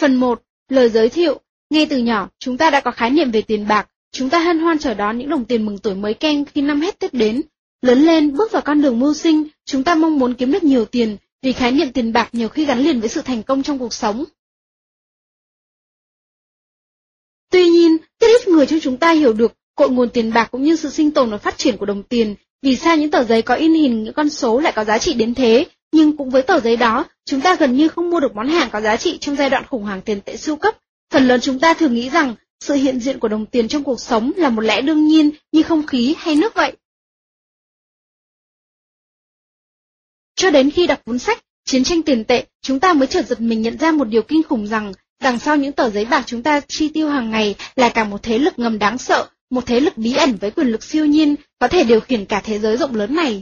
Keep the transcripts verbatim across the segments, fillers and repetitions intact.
Phần một. Lời giới thiệu. Ngay từ nhỏ, chúng ta đã có khái niệm về tiền bạc. Chúng ta hân hoan chờ đón những đồng tiền mừng tuổi mới keng khi năm hết Tết đến. Lớn lên, bước vào con đường mưu sinh, chúng ta mong muốn kiếm được nhiều tiền, vì khái niệm tiền bạc nhiều khi gắn liền với sự thành công trong cuộc sống. Tuy nhiên, rất ít người trong chúng ta hiểu được cội nguồn tiền bạc cũng như sự sinh tồn và phát triển của đồng tiền. Vì sao những tờ giấy có in hình những con số lại có giá trị đến thế, nhưng cũng với tờ giấy đó, chúng ta gần như không mua được món hàng có giá trị trong giai đoạn khủng hoảng tiền tệ siêu cấp. Phần lớn chúng ta thường nghĩ rằng sự hiện diện của đồng tiền trong cuộc sống là một lẽ đương nhiên như không khí hay nước vậy. Cho đến khi đọc cuốn sách Chiến tranh tiền tệ, chúng ta mới chợt giật mình nhận ra một điều kinh khủng rằng đằng sau những tờ giấy bạc chúng ta chi tiêu hàng ngày là cả một thế lực ngầm đáng sợ, một thế lực bí ẩn với quyền lực siêu nhiên, có thể điều khiển cả thế giới rộng lớn này.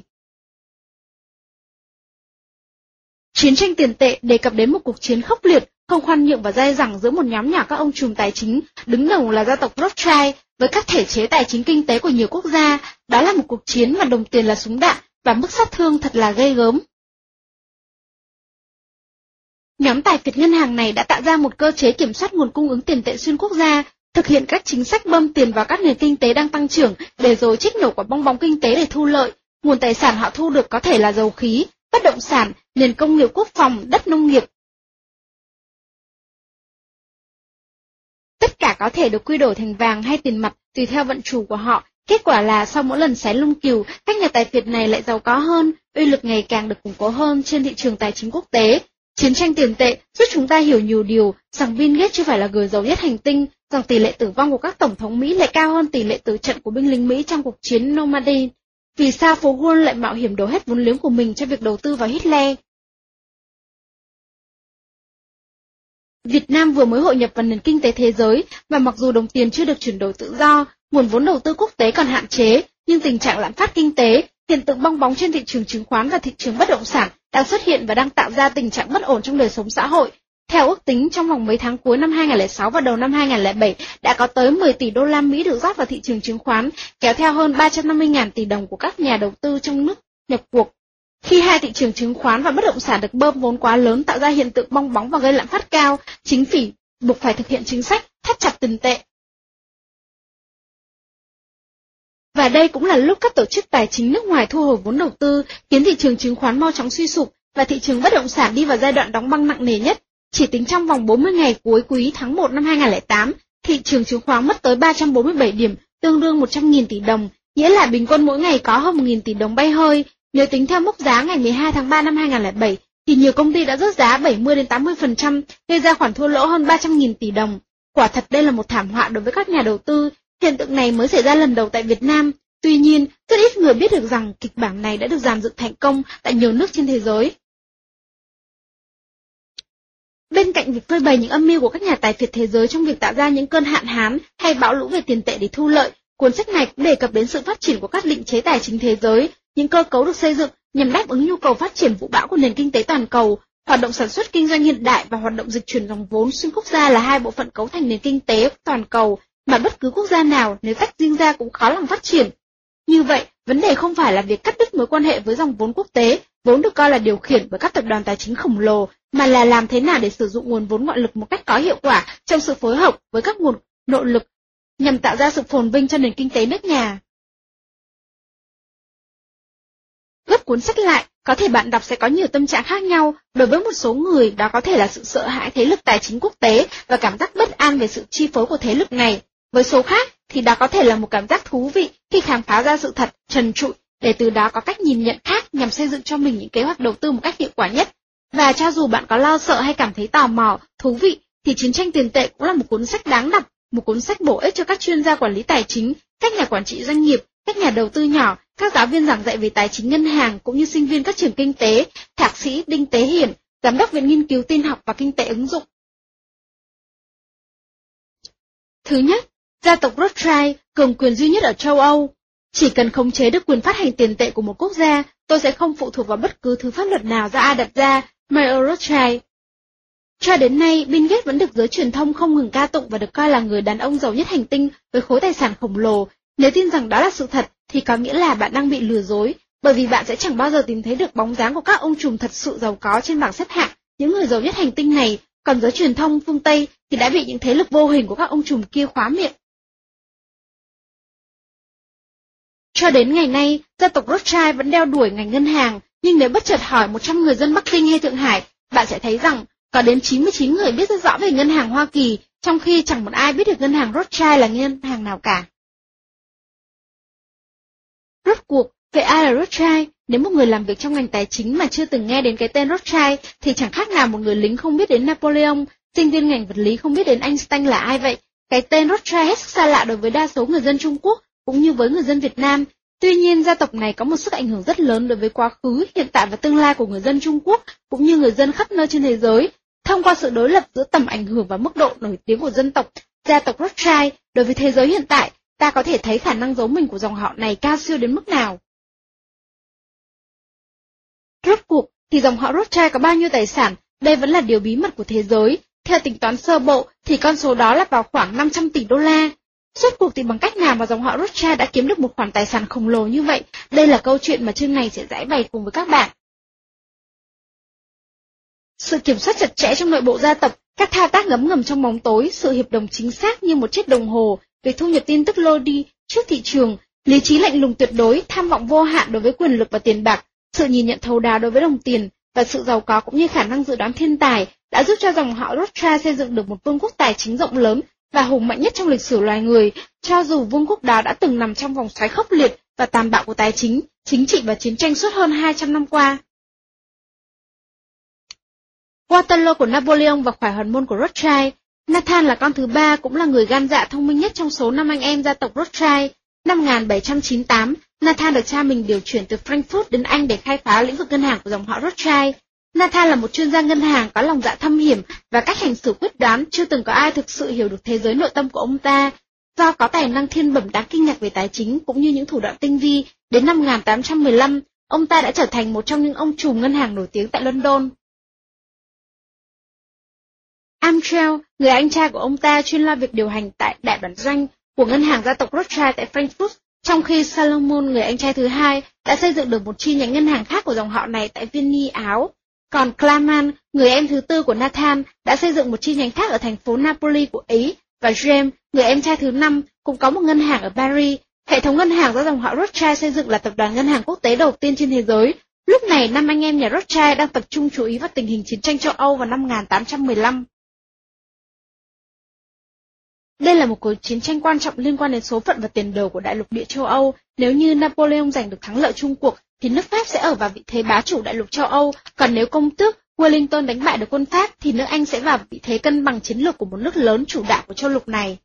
Chiến tranh tiền tệ đề cập đến một cuộc chiến khốc liệt, không khoan nhượng và dai dẳng giữa một nhóm nhỏ các ông trùm tài chính, đứng đầu là gia tộc Rothschild, với các thể chế tài chính kinh tế của nhiều quốc gia. Đó là một cuộc chiến mà đồng tiền là súng đạn, và mức sát thương thật là ghê gớm. Nhóm tài phiệt ngân hàng này đã tạo ra một cơ chế kiểm soát nguồn cung ứng tiền tệ xuyên quốc gia, thực hiện các chính sách bơm tiền vào các nền kinh tế đang tăng trưởng để rồi trích nổ quả bong bóng kinh tế để thu lợi. Nguồn tài sản họ thu được có thể là dầu khí, bất động sản, nền công nghiệp quốc phòng, đất nông nghiệp. Tất cả có thể được quy đổi thành vàng hay tiền mặt tùy theo vận chủ của họ. Kết quả là sau mỗi lần xé lung cừu, các nhà tài phiệt này lại giàu có hơn, uy lực ngày càng được củng cố hơn trên thị trường tài chính quốc tế. Chiến tranh tiền tệ giúp chúng ta hiểu nhiều điều, rằng Bill Gates chưa phải là người giàu nhất hành tinh, rằng tỷ lệ tử vong của các tổng thống Mỹ lại cao hơn tỷ lệ tử trận của binh lính Mỹ trong cuộc chiến Normandy. Vì sao phố Wall lại mạo hiểm đổ hết vốn liếng của mình cho việc đầu tư vào Hitler? Việt Nam vừa mới hội nhập vào nền kinh tế thế giới, và mặc dù đồng tiền chưa được chuyển đổi tự do, nguồn vốn đầu tư quốc tế còn hạn chế, nhưng tình trạng lạm phát kinh tế, hiện tượng bong bóng trên thị trường chứng khoán và thị trường bất động sản đang xuất hiện và đang tạo ra tình trạng bất ổn trong đời sống xã hội. Theo ước tính, trong vòng mấy tháng cuối năm hai nghìn không trăm lẻ sáu và đầu năm hai nghìn không trăm lẻ bảy đã có tới mười tỷ đô la Mỹ được rót vào thị trường chứng khoán, kéo theo hơn ba trăm năm mươi nghìn tỷ đồng của các nhà đầu tư trong nước nhập cuộc. Khi hai thị trường chứng khoán và bất động sản được bơm vốn quá lớn tạo ra hiện tượng bong bóng và gây lạm phát cao, chính phủ buộc phải thực hiện chính sách thắt chặt tiền tệ. Và đây cũng là lúc các tổ chức tài chính nước ngoài thu hồi vốn đầu tư, khiến thị trường chứng khoán mau chóng suy sụp và thị trường bất động sản đi vào giai đoạn đóng băng nặng nề nhất. Chỉ tính trong vòng bốn mươi ngày cuối quý tháng một năm hai nghìn không trăm lẻ tám, thị trường chứng khoán mất tới ba trăm bốn mươi bảy điểm, tương đương một trăm nghìn tỷ đồng, nghĩa là bình quân mỗi ngày có hơn một nghìn tỷ đồng bay hơi. Nếu tính theo mốc giá ngày mười hai tháng ba năm hai nghìn không trăm lẻ bảy, thì nhiều công ty đã rớt giá bảy mươi đến tám mươi phần trăm, gây ra khoản thua lỗ hơn ba trăm nghìn tỷ đồng. Quả thật đây là một thảm họa đối với các nhà đầu tư. Hiện tượng này mới xảy ra lần đầu tại Việt Nam. Tuy nhiên, rất ít người biết được rằng kịch bản này đã được dàn dựng thành công tại nhiều nước trên thế giới. Bên cạnh việc phơi bày những âm mưu của các nhà tài phiệt thế giới trong việc tạo ra những cơn hạn hán hay bão lũ về tiền tệ để thu lợi, cuốn sách này cũng đề cập đến sự phát triển của các định chế tài chính thế giới, những cơ cấu được xây dựng nhằm đáp ứng nhu cầu phát triển vũ bão của nền kinh tế toàn cầu. Hoạt động sản xuất kinh doanh hiện đại và hoạt động dịch chuyển dòng vốn xuyên quốc gia là hai bộ phận cấu thành nền kinh tế toàn cầu mà bất cứ quốc gia nào nếu tách riêng ra cũng khó lòng phát triển. Như vậy, vấn đề không phải là việc cắt đứt mối quan hệ với dòng vốn quốc tế, vốn được coi là điều khiển bởi các tập đoàn tài chính khổng lồ, mà là làm thế nào để sử dụng nguồn vốn ngoại lực một cách có hiệu quả trong sự phối hợp với các nguồn nội lực, nhằm tạo ra sự phồn vinh cho nền kinh tế nước nhà. Gấp cuốn sách lại, có thể bạn đọc sẽ có nhiều tâm trạng khác nhau. Đối với một số người, đó có thể là sự sợ hãi thế lực tài chính quốc tế và cảm giác bất an về sự chi phối của thế lực này. Với số khác, thì đó có thể là một cảm giác thú vị khi khám phá ra sự thật, trần trụi, để từ đó có cách nhìn nhận khác nhằm xây dựng cho mình những kế hoạch đầu tư một cách hiệu quả nhất. Và cho dù bạn có lo sợ hay cảm thấy tò mò, thú vị, thì Chiến tranh tiền tệ cũng là một cuốn sách đáng đọc, một cuốn sách bổ ích cho các chuyên gia quản lý tài chính, các nhà quản trị doanh nghiệp, các nhà đầu tư nhỏ, các giáo viên giảng dạy về tài chính ngân hàng cũng như sinh viên các trường kinh tế. Thạc sĩ Đinh Tế Hiển, Giám đốc Viện Nghiên cứu Tin học và Kinh tế ứng dụng. Thứ nhất, gia tộc Rothschild, cường quyền duy nhất ở châu Âu. Chỉ cần khống chế được quyền phát hành tiền tệ của một quốc gia, tôi sẽ không phụ thuộc vào bất cứ thứ pháp luật nào do ai đặt ra, Mayer Rothschild. Cho đến nay, Bill Gates vẫn được giới truyền thông không ngừng ca tụng và được coi là người đàn ông giàu nhất hành tinh với khối tài sản khổng lồ. Nếu tin rằng đó là sự thật, thì có nghĩa là bạn đang bị lừa dối, bởi vì bạn sẽ chẳng bao giờ tìm thấy được bóng dáng của các ông trùm thật sự giàu có trên bảng xếp hạng, những người giàu nhất hành tinh này, còn giới truyền thông phương Tây thì đã bị những thế lực vô hình của các ông trùm kia khóa miệng. Cho đến ngày nay, gia tộc Rothschild vẫn đeo đuổi ngành ngân hàng, nhưng nếu bất chợt hỏi một trăm người dân Bắc Kinh hay Thượng Hải, bạn sẽ thấy rằng có đến chín mươi chín người biết rất rõ về ngân hàng Hoa Kỳ, trong khi chẳng một ai biết được ngân hàng Rothschild là ngân hàng nào cả. Rốt cuộc, vậy ai là Rothschild? Nếu một người làm việc trong ngành tài chính mà chưa từng nghe đến cái tên Rothschild thì chẳng khác nào một người lính không biết đến Napoleon, sinh viên ngành vật lý không biết đến Einstein là ai vậy. Cái tên Rothschild hết sức xa lạ đối với đa số người dân Trung Quốc, cũng như với người dân Việt Nam. Tuy nhiên, gia tộc này có một sức ảnh hưởng rất lớn đối với quá khứ, hiện tại và tương lai của người dân Trung Quốc, cũng như người dân khắp nơi trên thế giới. Thông qua sự đối lập giữa tầm ảnh hưởng và mức độ nổi tiếng của dân tộc, gia tộc Rothschild đối với thế giới hiện tại, ta có thể thấy khả năng giấu mình của dòng họ này cao siêu đến mức nào. Rốt cuộc, thì dòng họ Rothschild có bao nhiêu tài sản, đây vẫn là điều bí mật của thế giới. Theo tính toán sơ bộ, thì con số đó là vào khoảng năm trăm tỷ đô la. Rốt cuộc thì bằng cách nào mà dòng họ Rothschild đã kiếm được một khoản tài sản khổng lồ như vậy? Đây là câu chuyện mà chương này sẽ giải bày cùng với các bạn. Sự kiểm soát chặt chẽ trong nội bộ gia tộc, các thao tác ngấm ngầm trong bóng tối, sự hiệp đồng chính xác như một chiếc đồng hồ, việc thu nhập tin tức lôi đi trước thị trường, lý trí lạnh lùng tuyệt đối, tham vọng vô hạn đối với quyền lực và tiền bạc, sự nhìn nhận thấu đáo đối với đồng tiền, và sự giàu có cũng như khả năng dự đoán thiên tài đã giúp cho dòng họ Rothschild xây dựng được một vương quốc tài chính rộng lớn và hùng mạnh nhất trong lịch sử loài người, cho dù vương quốc đó đã từng nằm trong vòng xoáy khốc liệt và tàn bạo của tài chính, chính trị và chiến tranh suốt hơn hai trăm năm qua. Waterloo của Napoleon và khải hoàn môn của Rothschild. Nathan là con thứ ba, cũng là người gan dạ thông minh nhất trong số năm anh em gia tộc Rothschild. Năm một nghìn bảy trăm chín mươi tám, Nathan được cha mình điều chuyển từ Frankfurt đến Anh để khai phá lĩnh vực ngân hàng của dòng họ Rothschild. Nathan là một chuyên gia ngân hàng có lòng dạ thâm hiểm và cách hành xử quyết đoán, chưa từng có ai thực sự hiểu được thế giới nội tâm của ông ta. Do có tài năng thiên bẩm đáng kinh ngạc về tài chính cũng như những thủ đoạn tinh vi, đến năm một nghìn tám trăm mười lăm, ông ta đã trở thành một trong những ông trùm ngân hàng nổi tiếng tại London. Amschel, người anh trai của ông ta, chuyên lo việc điều hành tại đại bản doanh của ngân hàng gia tộc Rothschild tại Frankfurt, trong khi Salomon, người anh trai thứ hai, đã xây dựng được một chi nhánh ngân hàng khác của dòng họ này tại Vienna, Áo. Còn Kleiman, người em thứ tư của Nathan, đã xây dựng một chi nhánh khác ở thành phố Napoli của Ý, và James, người em trai thứ năm, cũng có một ngân hàng ở Paris. Hệ thống ngân hàng do dòng họ Rothschild xây dựng là tập đoàn ngân hàng quốc tế đầu tiên trên thế giới. Lúc này, năm anh em nhà Rothschild đang tập trung chú ý vào tình hình chiến tranh châu Âu vào năm một nghìn tám trăm mười lăm. Đây là một cuộc chiến tranh quan trọng liên quan đến số phận và tiền đồ của đại lục địa châu Âu. Nếu như Napoleon giành được thắng lợi chung cuộc, thì nước Pháp sẽ ở vào vị thế bá chủ đại lục châu Âu, còn nếu công tước Wellington đánh bại được quân Pháp, thì nước Anh sẽ vào vị thế cân bằng chiến lược của một nước lớn chủ đạo của châu lục này.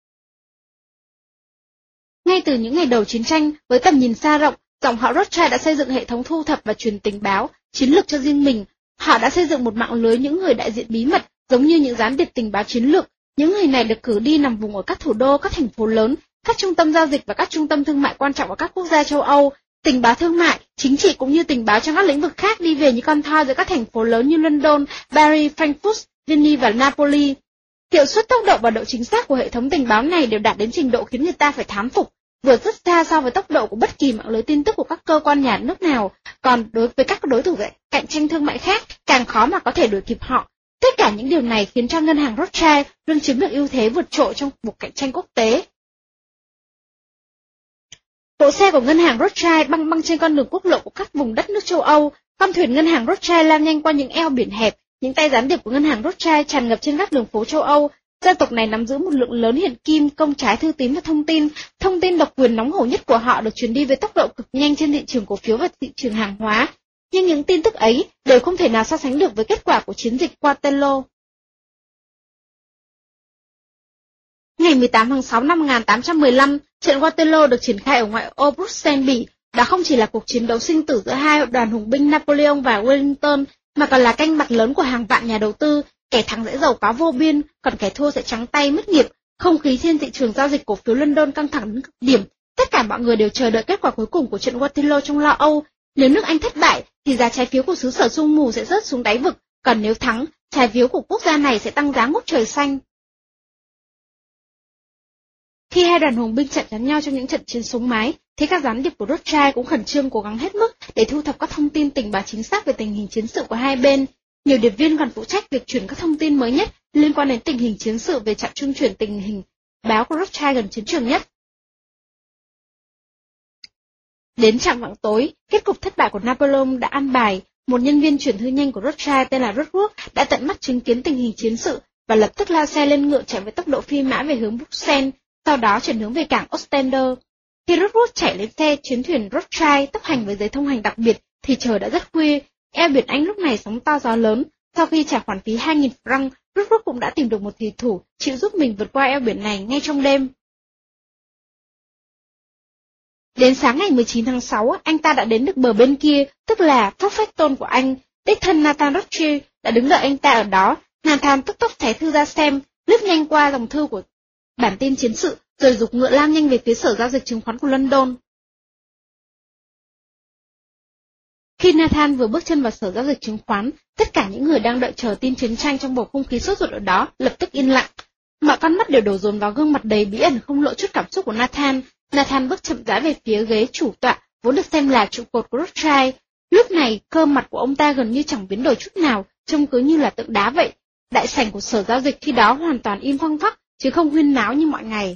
Ngay từ những ngày đầu chiến tranh, với tầm nhìn xa rộng, dòng họ Rothschild đã xây dựng hệ thống thu thập và truyền tình báo, chiến lược cho riêng mình. Họ đã xây dựng một mạng lưới những người đại diện bí mật, giống như những gián điệp tình báo chiến lược. Những người này được cử đi nằm vùng ở các thủ đô, các thành phố lớn, các trung tâm giao dịch và các trung tâm thương mại quan trọng ở các quốc gia châu Âu. Tình báo thương mại, chính trị cũng như tình báo trong các lĩnh vực khác đi về như con thoi giữa các thành phố lớn như London, Paris, Frankfurt, Vienna và Napoli. Hiệu suất, tốc độ và độ chính xác của hệ thống tình báo này đều đạt đến trình độ khiến người ta phải thán phục, vượt rất xa so với tốc độ của bất kỳ mạng lưới tin tức của các cơ quan nhà nước nào, còn đối với các đối thủ cạnh tranh thương mại khác, càng khó mà có thể đuổi kịp họ. Tất cả những điều này khiến cho ngân hàng Rothschild luôn chiếm được ưu thế vượt trội trong cuộc cạnh tranh quốc tế. Cỗ xe của ngân hàng Rothschild băng băng trên con đường quốc lộ của các vùng đất nước châu Âu, con thuyền ngân hàng Rothschild lao nhanh qua những eo biển hẹp, những tay gián điệp của ngân hàng Rothschild tràn ngập trên các đường phố châu Âu. Gia tộc này nắm giữ một lượng lớn hiện kim, công trái, thư tín và thông tin. Thông tin độc quyền nóng hổi nhất của họ được truyền đi với tốc độ cực nhanh trên thị trường cổ phiếu và thị trường hàng hóa. Nhưng những tin tức ấy đều không thể nào so sánh được với kết quả của chiến dịch Waterloo. Ngày mười tám tháng sáu năm một nghìn tám trăm mười lăm, trận Waterloo được triển khai ở ngoại ô Bruxelles, Bỉ. Đó không chỉ là cuộc chiến đấu sinh tử giữa hai đoàn hùng binh Napoleon và Wellington, mà còn là canh bạc lớn của hàng vạn nhà đầu tư. Kẻ thắng sẽ giàu có vô biên, còn kẻ thua sẽ trắng tay mất nghiệp. Không khí trên thị trường giao dịch cổ phiếu London căng thẳng đến cực điểm. Tất cả mọi người đều chờ đợi kết quả cuối cùng của trận Waterloo trong lo âu. Nếu nước Anh thất bại, thì giá trái phiếu của xứ sở sương mù sẽ rớt xuống đáy vực, còn nếu thắng, trái phiếu của quốc gia này sẽ tăng giá ngút trời xanh. Khi hai đoàn hùng binh chạm trán nhau trong những trận chiến súng mái, thì các gián điệp của Rothschild cũng khẩn trương cố gắng hết mức để thu thập các thông tin tình báo chính xác về tình hình chiến sự của hai bên. Nhiều điệp viên còn phụ trách việc chuyển các thông tin mới nhất liên quan đến tình hình chiến sự về trạm trung chuyển tình hình báo của Rothschild gần chiến trường nhất. Đến rạng vạng tối, kết cục thất bại của Napoleon đã an bài, một nhân viên chuyển thư nhanh của Rothschild tên là Rodwood đã tận mắt chứng kiến tình hình chiến sự và lập tức lao xe lên ngựa chạy với tốc độ phi mã về hướng Bruxelles, sau đó chuyển hướng về cảng Ostender. Khi Rodwood chạy lên xe chuyến thuyền Rothschild tốc hành với giấy thông hành đặc biệt thì trời đã rất khuya, eo biển Anh lúc này sóng to gió lớn. Sau khi trả khoản phí hai nghìn franc, Rodwood cũng đã tìm được một thủy thủ chịu giúp mình vượt qua eo biển này ngay trong đêm. Đến sáng ngày mười chín tháng sáu, anh ta đã đến được bờ bên kia, tức là Profeston của Anh. Đích thân Nathan Rothschild đã đứng đợi anh ta ở đó. Nathan tức tốc xé thư ra xem, lướt nhanh qua dòng thư của bản tin chiến sự, rồi giục ngựa lao nhanh về phía sở giao dịch chứng khoán của London. Khi Nathan vừa bước chân vào sở giao dịch chứng khoán, tất cả những người đang đợi chờ tin chiến tranh trong bầu không khí sốt ruột ở đó lập tức yên lặng. Mọi con mắt đều đổ dồn vào gương mặt đầy bí ẩn không lộ chút cảm xúc của Nathan. Nathan bước chậm rãi về phía ghế chủ tọa, vốn được xem là trụ cột của Rothschild. Lúc này, cơ mặt của ông ta gần như chẳng biến đổi chút nào, trông cứ như là tượng đá vậy. Đại sảnh của sở giao dịch khi đó hoàn toàn im phăng phắc, chứ không huyên náo như mọi ngày.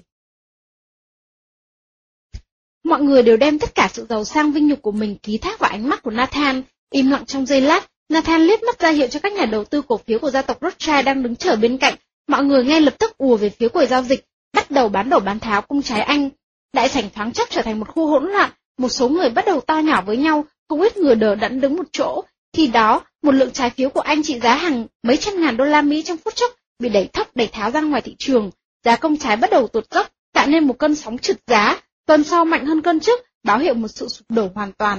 Mọi người đều đem tất cả sự giàu sang vinh nhục của mình ký thác vào ánh mắt của Nathan. Im lặng trong giây lát, Nathan liếc mắt ra hiệu cho các nhà đầu tư cổ phiếu của gia tộc Rothschild đang đứng chờ bên cạnh. Mọi người ngay lập tức ùa về phía quầy giao dịch, bắt đầu bán đổ bán tháo cung trái Anh. Đại sảnh thoáng chốc trở thành một khu hỗn loạn, một số người bắt đầu to nhỏ với nhau, không ít người đờ đẫn đứng một chỗ. Khi đó, một lượng trái phiếu của Anh trị giá hàng mấy trăm ngàn đô la Mỹ trong phút chốc bị đẩy thóc đẩy tháo ra ngoài thị trường. Giá công trái bắt đầu tụt dốc, tạo nên một cơn sóng trượt giá. Cơn sau mạnh hơn cơn trước, báo hiệu một sự sụp đổ hoàn toàn.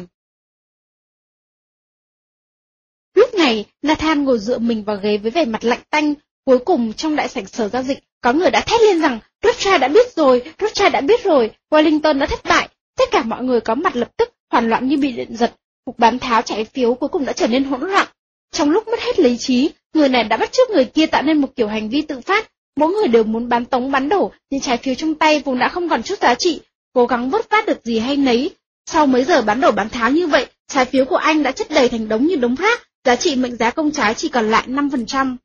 Lúc này, Nathan ngồi dựa mình vào ghế với vẻ mặt lạnh tanh. Cuối cùng, trong đại sảnh sở giao dịch, có người đã thét lên rằng Rothschild đã biết rồi, Rothschild đã biết rồi, Wellington đã thất bại. Tất cả mọi người có mặt lập tức, hoảng loạn như bị điện giật. Cuộc bán tháo trái phiếu cuối cùng đã trở nên hỗn loạn. Trong lúc mất hết lý trí, người này đã bắt chước người kia tạo nên một kiểu hành vi tự phát. Mỗi người đều muốn bán tống bán đổ, nhưng trái phiếu trong tay vốn đã không còn chút giá trị, cố gắng vớt vát được gì hay nấy. Sau mấy giờ bán đổ bán tháo như vậy, trái phiếu của anh đã chất đầy thành đống như đống rác, giá trị mệnh giá công trái chỉ còn lại năm phần trăm.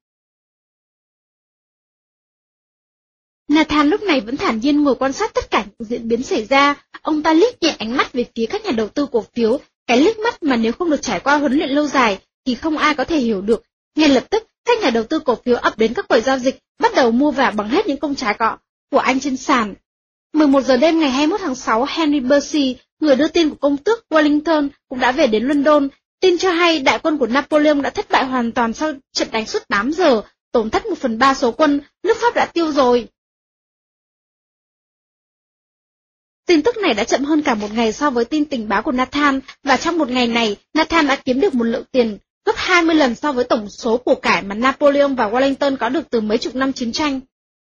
Nathan lúc này vẫn thản nhiên ngồi quan sát tất cả những diễn biến xảy ra. Ông ta liếc nhẹ ánh mắt về phía các nhà đầu tư cổ phiếu, cái liếc mắt mà nếu không được trải qua huấn luyện lâu dài thì không ai có thể hiểu được. Ngay lập tức, các nhà đầu tư cổ phiếu ập đến các quầy giao dịch, bắt đầu mua vào bằng hết những công trái cọ của anh trên sàn. mười một giờ đêm ngày hai mươi mốt tháng sáu, Henry Percy, người đưa tin của công tước Wellington, cũng đã về đến London. Tin cho hay đại quân của Napoleon đã thất bại hoàn toàn sau trận đánh suốt tám giờ, tổn thất một phần ba số quân, nước Pháp đã tiêu rồi. Tin tức này đã chậm hơn cả một ngày so với tin tình báo của Nathan, và trong một ngày này, Nathan đã kiếm được một lượng tiền gấp hai mươi lần so với tổng số của cải mà Napoleon và Wellington có được từ mấy chục năm chiến tranh.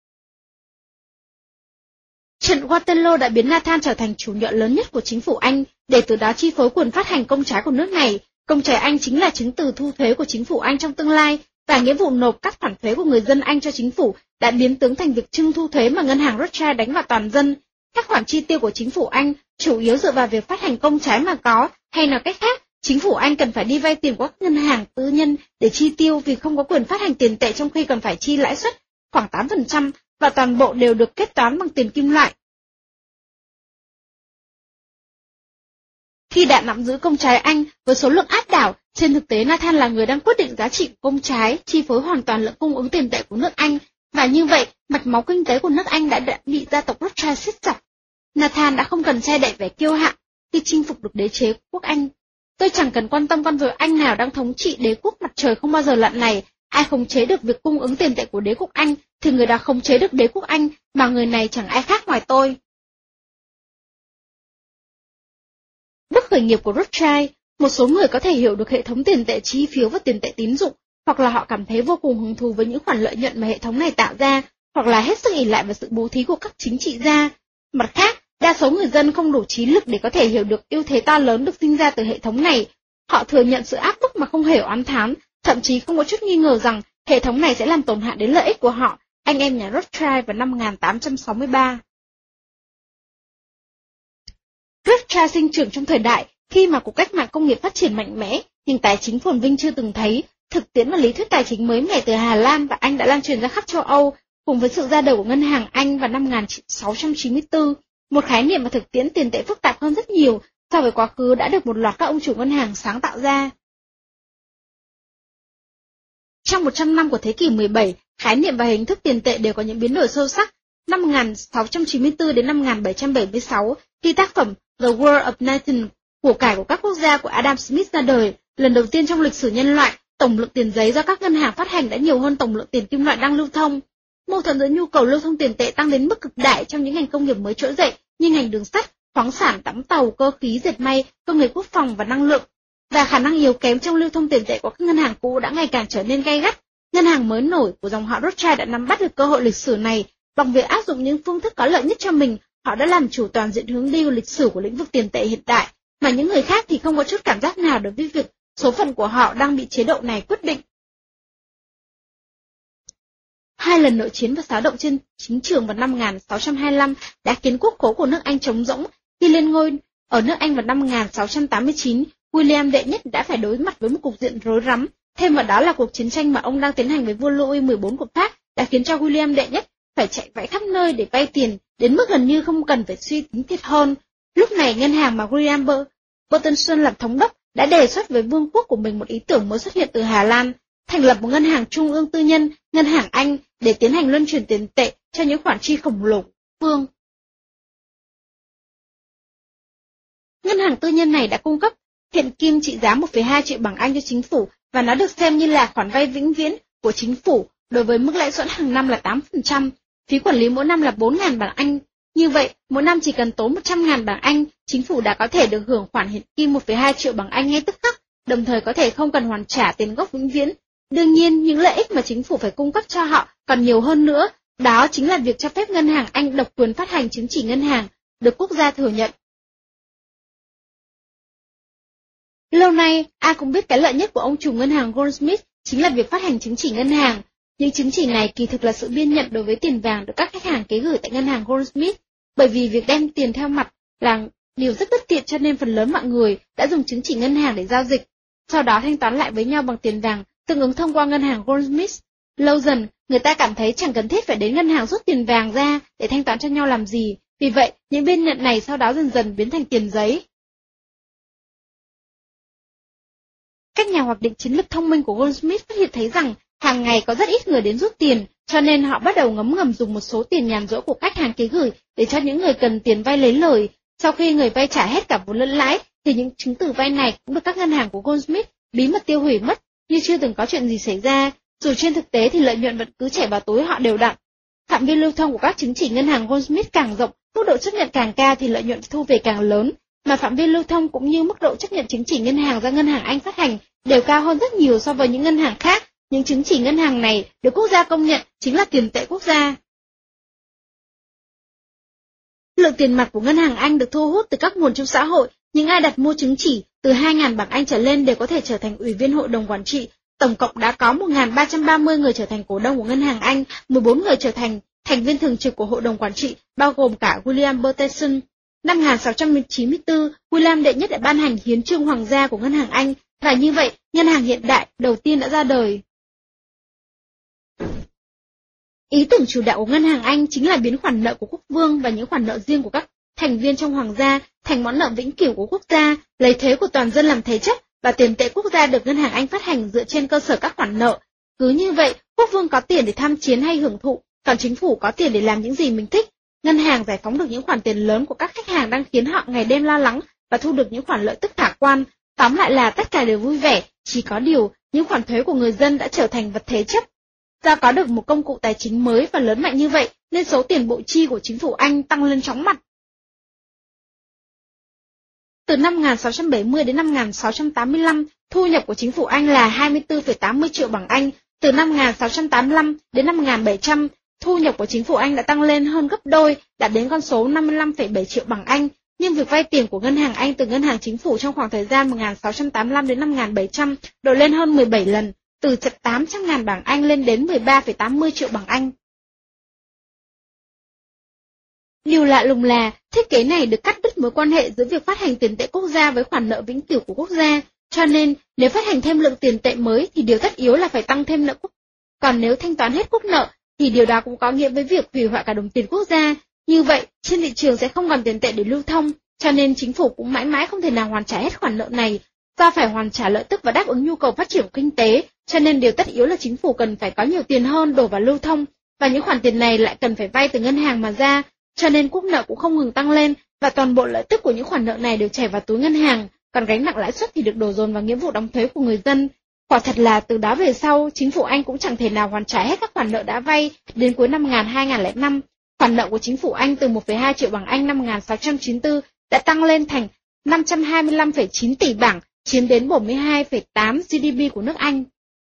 Trận Waterloo đã biến Nathan trở thành chủ nợ lớn nhất của chính phủ Anh, để từ đó chi phối quyền phát hành công trái của nước này. Công trái Anh chính là chứng từ thu thuế của chính phủ Anh trong tương lai, và nghĩa vụ nộp các khoản thuế của người dân Anh cho chính phủ đã biến tướng thành việc trưng thu thuế mà ngân hàng Rothschild đánh vào toàn dân. Các khoản chi tiêu của chính phủ Anh chủ yếu dựa vào việc phát hành công trái mà có, hay nói cách khác, chính phủ Anh cần phải đi vay tiền của các ngân hàng tư nhân để chi tiêu vì không có quyền phát hành tiền tệ, trong khi cần phải chi lãi suất khoảng tám phần trăm, và toàn bộ đều được kết toán bằng tiền kim loại. Khi đã nắm giữ công trái Anh với số lượng áp đảo, trên thực tế Nathan là người đang quyết định giá trị của công trái, chi phối hoàn toàn lượng cung ứng tiền tệ của nước Anh, và như vậy, mạch máu kinh tế của nước Anh đã, đã bị gia tộc Rothschild siết chặt. Nathan đã không cần che đậy vẻ kiêu hãnh khi chinh phục được đế chế quốc Anh. Tôi chẳng cần quan tâm con vợ Anh nào đang thống trị đế quốc mặt trời không bao giờ lặn này. Ai khống chế được việc cung ứng tiền tệ của đế quốc Anh thì người đó khống chế được đế quốc Anh, mà người này chẳng ai khác ngoài tôi. Bước khởi nghiệp của Rothschild, một số người có thể hiểu được hệ thống tiền tệ chi phiếu và tiền tệ tín dụng, hoặc là họ cảm thấy vô cùng hứng thú với những khoản lợi nhuận mà hệ thống này tạo ra, hoặc là hết sức ỷ lại vào sự bố thí của các chính trị gia. Mặt khác, đa số người dân không đủ trí lực để có thể hiểu được ưu thế to lớn được sinh ra từ hệ thống này. Họ thừa nhận sự áp bức mà không hề oán thán, thậm chí không có chút nghi ngờ rằng hệ thống này sẽ làm tổn hại đến lợi ích của họ, anh em nhà Rothschild vào năm một nghìn tám trăm sáu mươi ba. Rothschild sinh trưởng trong thời đại khi mà cuộc cách mạng công nghiệp phát triển mạnh mẽ, nhưng tài chính phồn vinh chưa từng thấy. Thực tiễn và lý thuyết tài chính mới mẻ từ Hà Lan và Anh đã lan truyền ra khắp châu Âu, cùng với sự ra đời của ngân hàng Anh vào năm một nghìn sáu trăm chín mươi tư, một khái niệm và thực tiễn tiền tệ phức tạp hơn rất nhiều so với quá khứ đã được một loạt các ông chủ ngân hàng sáng tạo ra. Trong một trăm năm của thế kỷ mười bảy, khái niệm và hình thức tiền tệ đều có những biến đổi sâu sắc. Năm một nghìn sáu trăm chín mươi tư đến năm một nghìn bảy trăm bảy mươi sáu, khi tác phẩm The World of Nations, của cải của các quốc gia của Adam Smith ra đời, lần đầu tiên trong lịch sử nhân loại, tổng lượng tiền giấy do các ngân hàng phát hành đã nhiều hơn tổng lượng tiền kim loại đang lưu thông. Mâu thuẫn giữa nhu cầu lưu thông tiền tệ tăng đến mức cực đại trong những ngành công nghiệp mới trỗi dậy như ngành đường sắt, khoáng sản, đóng tàu, cơ khí, dệt may, công nghiệp quốc phòng và năng lượng. Và khả năng yếu kém trong lưu thông tiền tệ của các ngân hàng cũ đã ngày càng trở nên gay gắt. Ngân hàng mới nổi của dòng họ Rothschild đã nắm bắt được cơ hội lịch sử này. Bằng việc áp dụng những phương thức có lợi nhất cho mình, họ đã làm chủ toàn diện hướng đi của lịch sử của lĩnh vực tiền tệ hiện đại, mà những người khác thì không có chút cảm giác nào đối với việc số phận của họ đang bị chế độ này quyết định. Hai lần nội chiến và xáo động trên chính trường vào năm một nghìn sáu trăm hai mươi lăm đã khiến quốc khố của nước Anh trống rỗng. Khi lên ngôi ở nước Anh vào năm một nghìn sáu trăm tám mươi chín, William đệ nhất đã phải đối mặt với một cục diện rối rắm. Thêm vào đó là cuộc chiến tranh mà ông đang tiến hành với vua Louis mười bốn của Pháp đã khiến cho William đệ nhất phải chạy vẫy khắp nơi để vay tiền, đến mức gần như không cần phải suy tính thiệt hơn. Lúc này, ngân hàng mà William Burtonson làm thống đốc đã đề xuất với vương quốc của mình một ý tưởng mới xuất hiện từ Hà Lan, thành lập một ngân hàng trung ương tư nhân, ngân hàng Anh, để tiến hành luân chuyển tiền tệ cho những khoản chi khổng lồ phương. Ngân hàng tư nhân này đã cung cấp hiện kim trị giá một phẩy hai triệu bảng Anh cho chính phủ, và nó được xem như là khoản vay vĩnh viễn của chính phủ đối với mức lãi suất hàng năm là tám phần trăm, phí quản lý mỗi năm là bốn nghìn bảng Anh. Như vậy, mỗi năm chỉ cần tốn một trăm nghìn bảng Anh, chính phủ đã có thể được hưởng khoản hiện kim một phẩy hai triệu bảng Anh ngay tức khắc, đồng thời có thể không cần hoàn trả tiền gốc vĩnh viễn. Đương nhiên, những lợi ích mà chính phủ phải cung cấp cho họ còn nhiều hơn nữa, đó chính là việc cho phép ngân hàng Anh độc quyền phát hành chứng chỉ ngân hàng, được quốc gia thừa nhận. Lâu nay, ai cũng biết cái lợi nhất của ông chủ ngân hàng Goldsmith chính là việc phát hành chứng chỉ ngân hàng. Những chứng chỉ này kỳ thực là sự biên nhận đối với tiền vàng được các khách hàng ký gửi tại ngân hàng Goldsmith, bởi vì việc đem tiền theo mặt là điều rất bất tiện, cho nên phần lớn mọi người đã dùng chứng chỉ ngân hàng để giao dịch, sau đó thanh toán lại với nhau bằng tiền vàng tương ứng thông qua ngân hàng Goldsmith. Lâu dần, người ta cảm thấy chẳng cần thiết phải đến ngân hàng rút tiền vàng ra để thanh toán cho nhau làm gì, vì vậy những biên nhận này sau đó dần dần biến thành tiền giấy. Các nhà hoạch định chiến lược thông minh của Goldsmith phát hiện thấy rằng hàng ngày có rất ít người đến rút tiền, cho nên họ bắt đầu ngấm ngầm dùng một số tiền nhàn rỗi của khách hàng ký gửi để cho những người cần tiền vay lấy lời. Sau khi người vay trả hết cả vốn lẫn lãi, thì những chứng từ vay này cũng được các ngân hàng của Goldsmith bí mật tiêu hủy mất, như chưa từng có chuyện gì xảy ra, dù trên thực tế thì lợi nhuận vẫn cứ chảy vào túi họ đều đặn. Phạm vi lưu thông của các chứng chỉ ngân hàng Goldsmith càng rộng, mức độ chấp nhận càng cao thì lợi nhuận thu về càng lớn, mà phạm vi lưu thông cũng như mức độ chấp nhận chứng chỉ ngân hàng do ngân hàng Anh phát hành đều cao hơn rất nhiều so với những ngân hàng khác. Những chứng chỉ ngân hàng này được quốc gia công nhận chính là tiền tệ quốc gia. Lượng tiền mặt của ngân hàng Anh được thu hút từ các nguồn trong xã hội. Những ai đặt mua chứng chỉ từ hai nghìn bảng Anh trở lên đều có thể trở thành ủy viên hội đồng quản trị. Tổng cộng đã có một nghìn ba trăm ba mươi người trở thành cổ đông của ngân hàng Anh, mười bốn người trở thành thành viên thường trực của hội đồng quản trị, bao gồm cả William Burtonson. Năm một nghìn sáu trăm chín mươi tư, William đệ nhất đã ban hành hiến chương hoàng gia của ngân hàng Anh, và như vậy, ngân hàng hiện đại đầu tiên đã ra đời. Ý tưởng chủ đạo của ngân hàng Anh chính là biến khoản nợ của quốc vương và những khoản nợ riêng của các thành viên trong hoàng gia thành món nợ vĩnh cửu của quốc gia, lấy thế của toàn dân làm thế chấp, và tiền tệ quốc gia được ngân hàng Anh phát hành dựa trên cơ sở các khoản nợ. Cứ như vậy, quốc vương có tiền để tham chiến hay hưởng thụ, còn chính phủ có tiền để làm những gì mình thích. Ngân hàng giải phóng được những khoản tiền lớn của các khách hàng đang khiến họ ngày đêm lo lắng và thu được những khoản lợi tức khả quan. Tóm lại là tất cả đều vui vẻ, chỉ có điều những khoản thuế của người dân đã trở thành vật thế chấp. Do có được một công cụ tài chính mới và lớn mạnh như vậy, nên số tiền bội chi của chính phủ Anh tăng lên chóng mặt. Từ năm một nghìn sáu trăm bảy mươi đến năm một nghìn sáu trăm tám mươi lăm, thu nhập của chính phủ Anh là hai mươi tư phẩy tám mươi triệu bảng Anh. Từ năm một nghìn sáu trăm tám mươi lăm đến năm một nghìn bảy trăm, thu nhập của chính phủ Anh đã tăng lên hơn gấp đôi, đạt đến con số năm mươi lăm phẩy bảy triệu bảng Anh. Nhưng việc vay tiền của ngân hàng Anh từ ngân hàng chính phủ trong khoảng thời gian một nghìn sáu trăm tám mươi lăm đến năm một nghìn bảy trăm đổi lên hơn mười bảy lần, từ tám trăm nghìn bảng Anh lên đến mười ba phẩy tám mươi triệu bảng Anh. Điều lạ lùng là, thiết kế này được cắt đứt mối quan hệ giữa việc phát hành tiền tệ quốc gia với khoản nợ vĩnh cửu của quốc gia, cho nên nếu phát hành thêm lượng tiền tệ mới thì điều tất yếu là phải tăng thêm nợ quốc. Còn nếu thanh toán hết quốc nợ thì điều đó cũng có nghĩa với việc hủy hoại cả đồng tiền quốc gia. Như vậy, trên thị trường sẽ không còn tiền tệ để lưu thông, cho nên chính phủ cũng mãi mãi không thể nào hoàn trả hết khoản nợ này. Do phải hoàn trả lợi tức và đáp ứng nhu cầu phát triển của kinh tế, cho nên điều tất yếu là chính phủ cần phải có nhiều tiền hơn đổ vào lưu thông, và những khoản tiền này lại cần phải vay từ ngân hàng mà ra, cho nên quốc nợ cũng không ngừng tăng lên, và toàn bộ lợi tức của những khoản nợ này đều chảy vào túi ngân hàng, còn gánh nặng lãi suất thì được đổ dồn vào nghĩa vụ đóng thuế của người dân. Quả thật là từ đó về sau, chính phủ Anh cũng chẳng thể nào hoàn trả hết các khoản nợ đã vay. Đến cuối năm hai nghìn không trăm lẻ năm, khoản nợ của chính phủ Anh từ một phẩy hai triệu bảng Anh năm một nghìn sáu trăm chín mươi tư đã tăng lên thành năm trăm hai mươi lăm phẩy chín tỷ bảng, chiếm đến bốn mươi hai phẩy tám giê đê pê của nước Anh.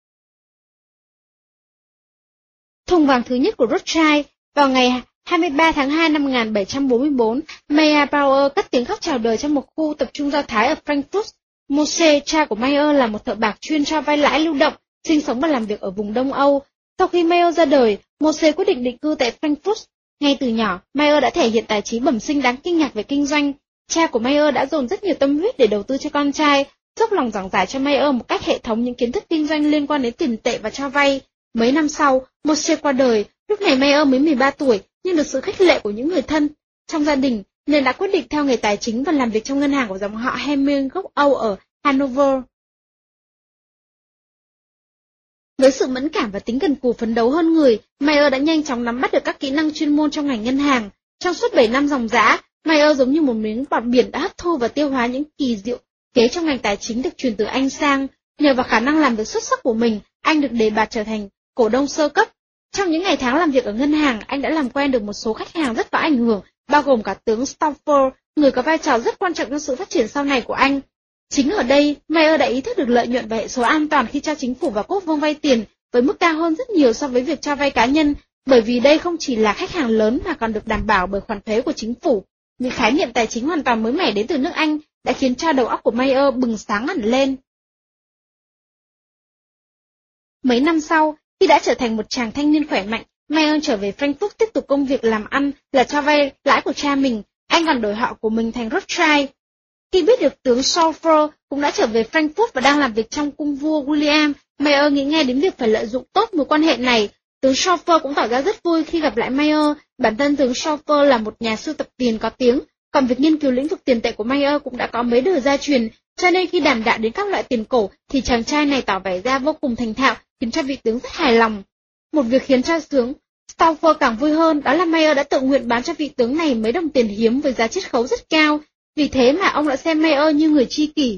Thùng vàng thứ nhất của Rothschild. Vào ngày hai mươi ba tháng hai năm một nghìn bảy trăm bốn mươi tư, Meyer Bauer cất tiếng khóc chào đời trong một khu tập trung Do Thái ở Frankfurt. Moshe, cha của Meyer, là một thợ bạc chuyên cho vay lãi lưu động, sinh sống và làm việc ở vùng Đông Âu. Sau khi Meyer ra đời, Moshe quyết định định cư tại Frankfurt. Ngay từ nhỏ, Meyer đã thể hiện tài trí bẩm sinh đáng kinh ngạc về kinh doanh. Cha của Meyer đã dồn rất nhiều tâm huyết để đầu tư cho con trai, dốc lòng giảng giải cho Meyer một cách hệ thống những kiến thức kinh doanh liên quan đến tiền tệ và cho vay. Mấy năm sau, Moshe qua đời, lúc này Meyer mới mười ba tuổi, nhưng được sự khích lệ của những người thân trong gia đình, nên đã quyết định theo nghề tài chính và làm việc trong ngân hàng của dòng họ Hemming gốc Âu ở Hanover. Với sự mẫn cảm và tính cần cù phấn đấu hơn người, Meyer đã nhanh chóng nắm bắt được các kỹ năng chuyên môn trong ngành ngân hàng. Trong suốt bảy năm ròng rã, Meyer giống như một miếng bọt biển đã hấp thu và tiêu hóa những kỳ diệu kế trong ngành tài chính được truyền từ Anh sang. Nhờ vào khả năng làm việc xuất sắc của mình, anh được đề bạt trở thành cổ đông sơ cấp. Trong những ngày tháng làm việc ở ngân hàng, anh đã làm quen được một số khách hàng rất có ảnh hưởng, bao gồm cả tướng Stauffer, người có vai trò rất quan trọng trong sự phát triển sau này của anh. Chính ở đây, Meyer đã ý thức được lợi nhuận và hệ số an toàn khi cho chính phủ và quốc vương vay tiền, với mức cao hơn rất nhiều so với việc cho vay cá nhân, bởi vì đây không chỉ là khách hàng lớn mà còn được đảm bảo bởi khoản thuế của chính phủ. Những khái niệm tài chính hoàn toàn mới mẻ đến từ nước Anh đã khiến cho đầu óc của Meyer bừng sáng hẳn lên. Mấy năm sau, khi đã trở thành một chàng thanh niên khỏe mạnh, Meyer trở về Frankfurt tiếp tục công việc làm ăn là cho vay lãi của cha mình. Anh còn đổi họ của mình thành Rothschild. Khi biết được tướng Stauffer cũng đã trở về Frankfurt và đang làm việc trong cung vua William, Meyer nghĩ ngay đến việc phải lợi dụng tốt mối quan hệ này. Tướng Stauffer cũng tỏ ra rất vui khi gặp lại Meyer. Bản thân tướng Stauffer là một nhà sưu tập tiền có tiếng, còn việc nghiên cứu lĩnh vực tiền tệ của Meyer cũng đã có mấy đời gia truyền, cho nên khi đàm đạo đến các loại tiền cổ thì chàng trai này tỏ vẻ ra vô cùng thành thạo, khiến cho vị tướng rất hài lòng. Một việc khiến cho tướng Stauffer càng vui hơn đó là Meyer đã tự nguyện bán cho vị tướng này mấy đồng tiền hiếm với giá chiết khấu rất cao, vì thế mà ông đã xem Meyer như người tri kỷ.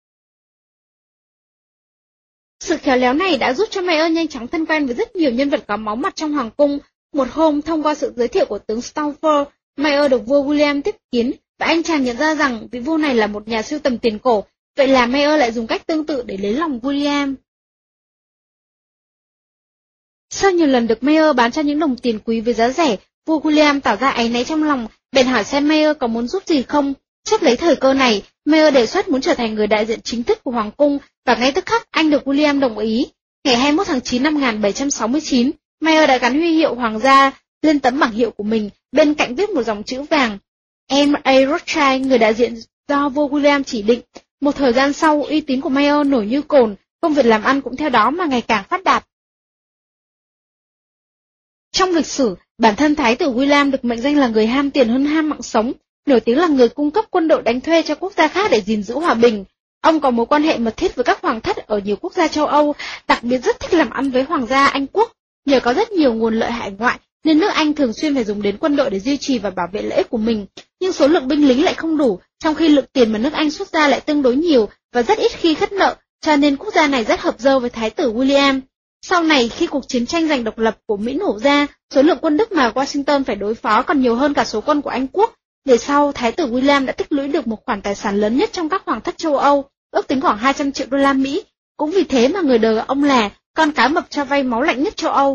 Sự khéo léo này đã giúp cho Meyer nhanh chóng thân quen với rất nhiều nhân vật có máu mặt trong hoàng cung. Một hôm, thông qua sự giới thiệu của tướng Stauffer, Meyer được vua William tiếp kiến, và anh chàng nhận ra rằng vị vua này là một nhà sưu tầm tiền cổ, vậy là Meyer lại dùng cách tương tự để lấy lòng William. Sau nhiều lần được Meyer bán cho những đồng tiền quý với giá rẻ, vua William tỏ ra áy náy trong lòng, bèn hỏi xem Meyer có muốn giúp gì không. Chấp lấy thời cơ này, Meyer đề xuất muốn trở thành người đại diện chính thức của hoàng cung, và ngay tức khắc anh được William đồng ý. Ngày hai mươi mốt tháng chín năm một nghìn bảy trăm sáu mươi chín, Meyer đã gắn huy hiệu hoàng gia lên tấm bảng hiệu của mình, bên cạnh viết một dòng chữ vàng: em a Rothschild, người đại diện do vua William chỉ định. Một thời gian sau, uy tín của Meyer nổi như cồn, công việc làm ăn cũng theo đó mà ngày càng phát đạt. Trong lịch sử, bản thân Thái tử William được mệnh danh là người ham tiền hơn ham mạng sống, nổi tiếng là người cung cấp quân đội đánh thuê cho quốc gia khác để gìn giữ hòa bình. Ông có mối quan hệ mật thiết với các hoàng thất ở nhiều quốc gia châu Âu, đặc biệt rất thích làm ăn với hoàng gia Anh quốc. Nhờ có rất nhiều nguồn lợi hải ngoại, nên nước Anh thường xuyên phải dùng đến quân đội để duy trì và bảo vệ lợi ích của mình, nhưng số lượng binh lính lại không đủ, trong khi lượng tiền mà nước Anh xuất ra lại tương đối nhiều và rất ít khi khất nợ, cho nên quốc gia này rất hợp dơ với Thái tử William. Sau này, khi cuộc chiến tranh giành độc lập của Mỹ nổ ra, số lượng quân Đức mà Washington phải đối phó còn nhiều hơn cả số quân của Anh quốc. Về sau, Thái tử William đã tích lũy được một khoản tài sản lớn nhất trong các hoàng thất châu Âu, ước tính khoảng hai trăm triệu đô la Mỹ. Cũng vì thế mà người đời gọi ông là con cá mập cho vay máu lạnh nhất châu Âu.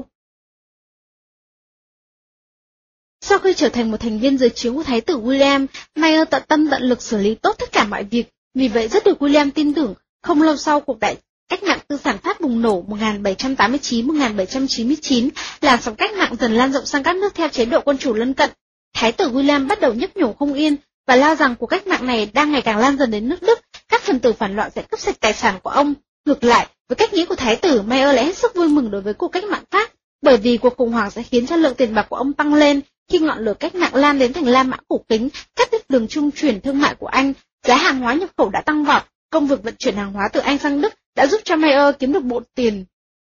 Sau khi trở thành một thành viên dưới trướng của Thái tử William, Meyer tận tâm tận lực xử lý tốt tất cả mọi việc, vì vậy rất được William tin tưởng. Không lâu sau cuộc đại cách mạng tư sản Pháp bùng nổ một nghìn bảy trăm tám mươi chín đến một nghìn bảy trăm chín mươi chín, làn sóng cách mạng dần lan rộng sang các nước theo chế độ quân chủ lân cận. Thái tử William bắt đầu nhấp nhổ không yên và lo rằng cuộc cách mạng này đang ngày càng lan dần đến nước Đức, các phần tử phản loạn sẽ cướp sạch tài sản của ông. Ngược lại, với cách nghĩ của thái tử, Mayer lại hết sức vui mừng đối với cuộc cách mạng Pháp, bởi vì cuộc khủng hoảng sẽ khiến cho lượng tiền bạc của ông tăng lên. Khi ngọn lửa cách mạng lan đến thành La Mã cổ kính, cắt đứt đường trung chuyển thương mại của Anh, giá hàng hóa nhập khẩu đã tăng vọt. Công việc vận chuyển hàng hóa từ Anh sang Đức đã giúp cho Mayer kiếm được bộ tiền.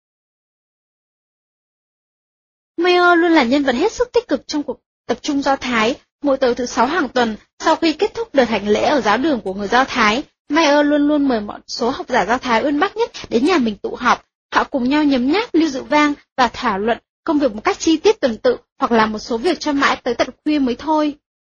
Mayer luôn là nhân vật hết sức tích cực trong cuộc tập trung Do Thái. Mỗi tối thứ sáu hàng tuần, sau khi kết thúc đợt hành lễ ở giáo đường của người Do Thái, Mayer luôn luôn mời một số học giả Do Thái uyên bác nhất đến nhà mình tụ họp. Họ cùng nhau nhấm nháp, lưu rượu vang và thảo luận công việc một cách chi tiết tuần tự, hoặc làm một số việc cho mãi tới tận khuya mới thôi.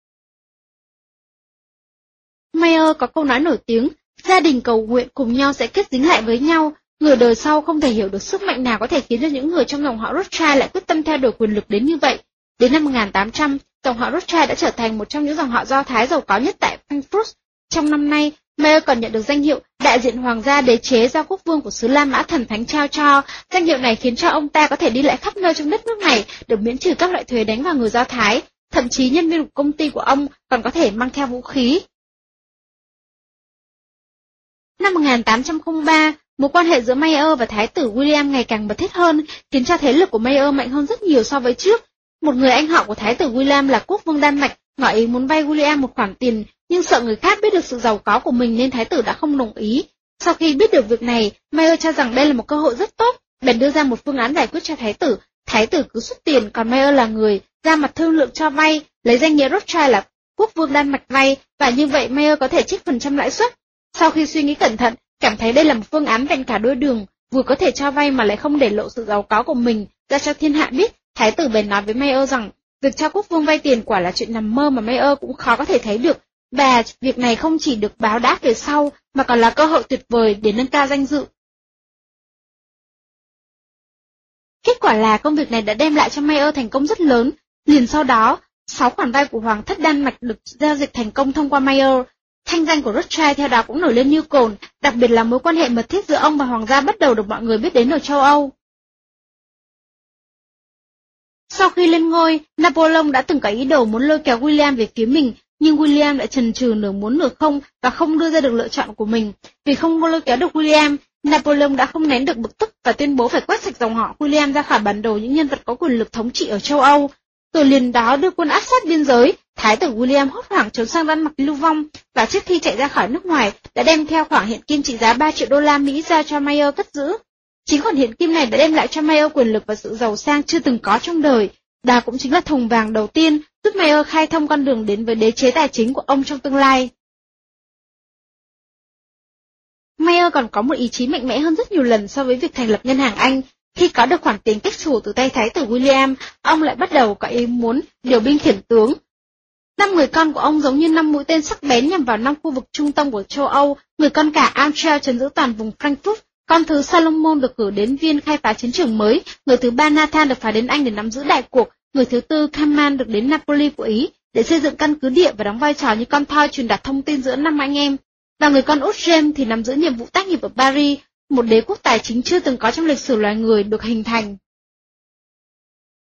Mayer có câu nói nổi tiếng, gia đình cầu nguyện cùng nhau sẽ kết dính lại với nhau. Người đời sau không thể hiểu được sức mạnh nào có thể khiến cho những người trong dòng họ Rothschild lại quyết tâm theo đuổi quyền lực đến như vậy. Đến năm một nghìn tám trăm, dòng họ Rothschild đã trở thành một trong những dòng họ Do Thái giàu có nhất tại Frankfurt. Trong năm nay, Mayer còn nhận được danh hiệu đại diện hoàng gia đế chế do quốc vương của xứ La Mã thần thánh trao cho. Danh hiệu này khiến cho ông ta có thể đi lại khắp nơi trong đất nước này, được miễn trừ các loại thuế đánh vào người Do Thái. Thậm chí nhân viên của công ty của ông còn có thể mang theo vũ khí. Năm một nghìn tám trăm lẻ ba, mối quan hệ giữa Mayer và thái tử William ngày càng mật thiết hơn, khiến cho thế lực của Mayer mạnh hơn rất nhiều so với trước. Một người anh họ của thái tử William là quốc vương Đan Mạch ngỏ ý muốn vay William một khoản tiền, nhưng sợ người khác biết được sự giàu có của mình nên thái tử đã không đồng ý. Sau khi biết được việc này, Mayer cho rằng đây là một cơ hội rất tốt, bèn đưa ra một phương án giải quyết cho thái tử. Thái tử cứ xuất tiền, còn Mayer là người ra mặt thương lượng cho vay, lấy danh nghĩa Rothschild là quốc vương Đan Mạch vay, và như vậy Mayer có thể trích phần trăm lãi suất. Sau khi suy nghĩ cẩn thận, cảm thấy đây là một phương án vẹn cả đôi đường, vừa có thể cho vay mà lại không để lộ sự giàu có của mình ra cho thiên hạ biết. Thái tử bèn nói với Mayer rằng việc cho quốc vương vay tiền quả là chuyện nằm mơ mà Mayer cũng khó có thể thấy được, và việc này không chỉ được báo đáp về sau mà còn là cơ hội tuyệt vời để nâng cao danh dự. Kết quả là công việc này đã đem lại cho Mayer thành công rất lớn. Liền sau đó, sáu khoản vay của Hoàng thất Đan Mạch được giao dịch thành công thông qua Mayer. Thanh danh của Rothschild theo đó cũng nổi lên như cồn, đặc biệt là mối quan hệ mật thiết giữa ông và hoàng gia bắt đầu được mọi người biết đến ở châu Âu. Sau khi lên ngôi, Napoleon đã từng có ý đồ muốn lôi kéo William về phía mình, nhưng William đã chần chừ nửa muốn nửa không và không đưa ra được lựa chọn của mình. Vì không lôi kéo được William, Napoleon đã không nén được bực tức và tuyên bố phải quét sạch dòng họ William ra khỏi bản đồ những nhân vật có quyền lực thống trị ở châu Âu. Rồi liền đó đưa quân áp sát biên giới, thái tử William hốt hoảng trốn sang Đan Mạch lưu vong, và trước khi chạy ra khỏi nước ngoài đã đem theo khoản hiện kim trị giá ba triệu đô la Mỹ ra cho Mayer cất giữ. Chính khoản hiện kim này đã đem lại cho Mayer quyền lực và sự giàu sang chưa từng có trong đời. Đó cũng chính là thùng vàng đầu tiên giúp Mayer khai thông con đường đến với đế chế tài chính của ông trong tương lai. Mayer còn có một ý chí mạnh mẽ hơn rất nhiều lần so với việc thành lập ngân hàng Anh. Khi có được khoản tiền cách xù từ tay thái tử William, ông lại bắt đầu có ý muốn điều binh khiển tướng. Năm người con của ông giống như năm mũi tên sắc bén nhằm vào năm khu vực trung tâm của châu Âu. Người con cả Amschel trấn giữ toàn vùng Frankfurt, con thứ Salomon được cử đến Viên khai phá chiến trường mới, người thứ ba Nathan được phái đến Anh để nắm giữ đại cuộc, người thứ tư Kaman được đến Napoli của Ý để xây dựng căn cứ địa và đóng vai trò như con thoi truyền đạt thông tin giữa năm anh em. Và người con út James thì nắm giữ nhiệm vụ tác nghiệp ở Paris, một đế quốc tài chính chưa từng có trong lịch sử loài người được hình thành.